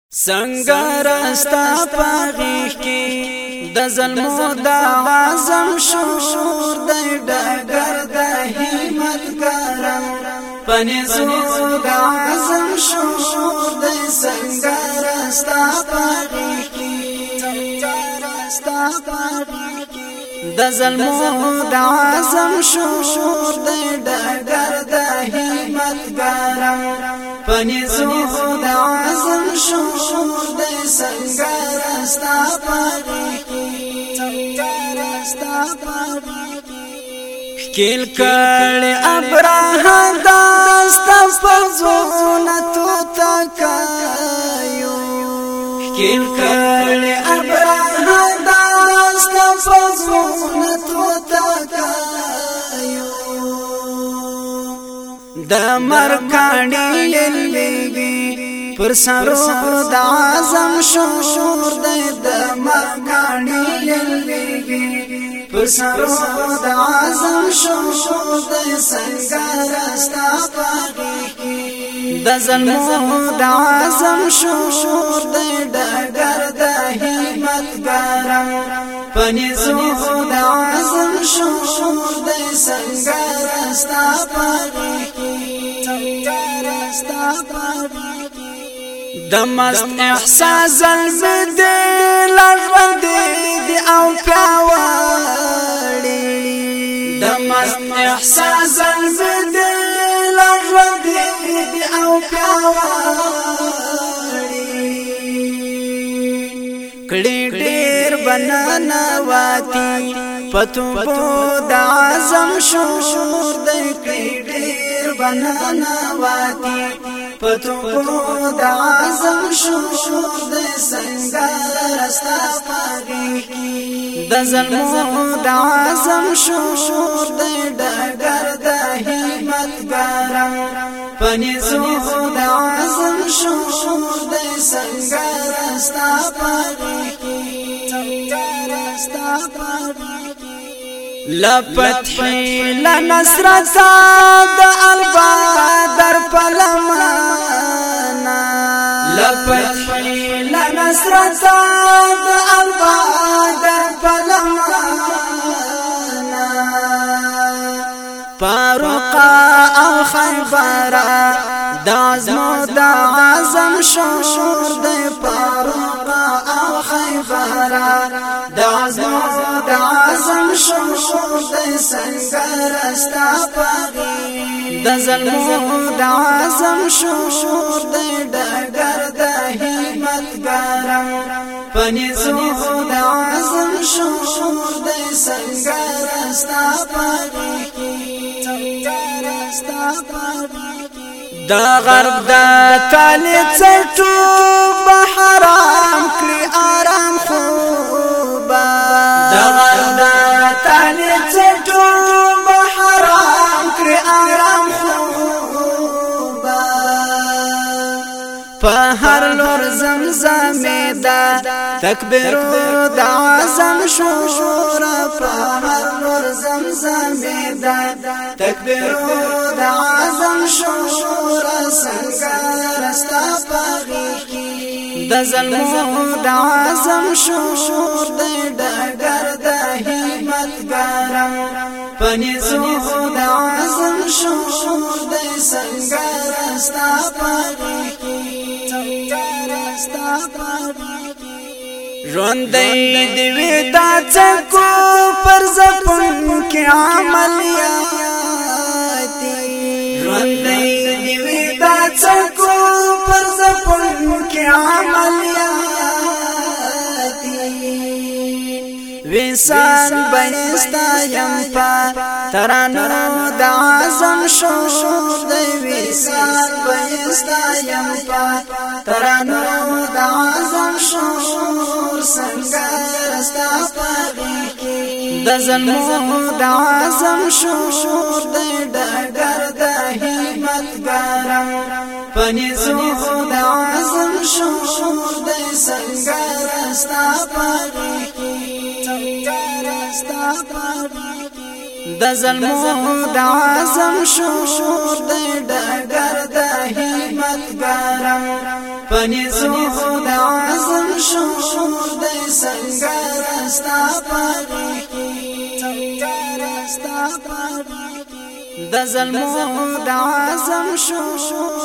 سنگر استا پاغیخ کی د ظلمو د عظم شور د ډګر د همت ګرم پنځو د عظم شور د سنگر استا پاغیخ کی د ظلمو د عظم شور د ډګر د همت ګرم پنځو د عظم شور د سنگر استا پاغیخ کل کړي ابراه داستا فزونه تو تکایو کل کړي ابراه داستا فزونه تو تکایو د مرکاڼي لېږي پر سرو د اعظم شور د مرکاڼي لېږي پر سرو د اعظم شور د سنگر استا پاغیخ د ظلمو د اعظم شور د ډګر د همت ګرم پنځو د اعظم شور د سنگر استا پاغیخ د مست احساس زلم دی لغوند دی او پیاوړي د مست احساس زلم دی لغوند دی او پیاوړي کړي ډېر بنانا واتی پتو د اعظم شور د کړي ډېر بنانا واتی پتو د اعظم شور د سنگر استا پاغیخ د ظلمو د اعظم شور د ډګر د همت ګرم پنځو د اعظم شور د سنگر استا پاغیخ لفتح لنصرت د البدر پلمانا لفتح لنصرت د البدر پلمانا فاروقا او خیبرا د عزمو د اعظم شور د فاروقا او خیبرا د عزمو د اعظم شور د سنگر استا پاغیخ د ظلمو د اعظم شور د ډګر د همت ګرم پنځو د اعظم شور د سنگر استا پاغیخ دا غرب دا تالی چټو بحرام کړی آرام خوبا دا غرب دا تالی چټو بحرام کړی آرام خوبا په هر لور زمزمه دا تکبیرو د اعظم شور په هر لور زمزمه دا تکبیرو د اعظم شور سنگر استا پاغیخ د ظلمو د اعظم شور د ډګر د همت ګرم پنځو د اعظم شور د سنگر استا پاغیخ ژوندۍ دی وی دا څکو پر زپون کې عملیات ژوندۍ دی وی دا څکو پر زپون کې عملیات وسان بنستا یم پا ترانو د اعظم شور د وسان بنستا یم پا ترانو د اعظم شور سنگر استا پاغیخ د ظلمو د اعظم شور د ډګر د همت ګرم پنځو د اعظم شور د سنگر استا پاغیخ د ظلمو د عزم شور د ډګر د همت ګرم پنځو د عزم شور د سنگر استا پاږي د ظلمو د عزم شور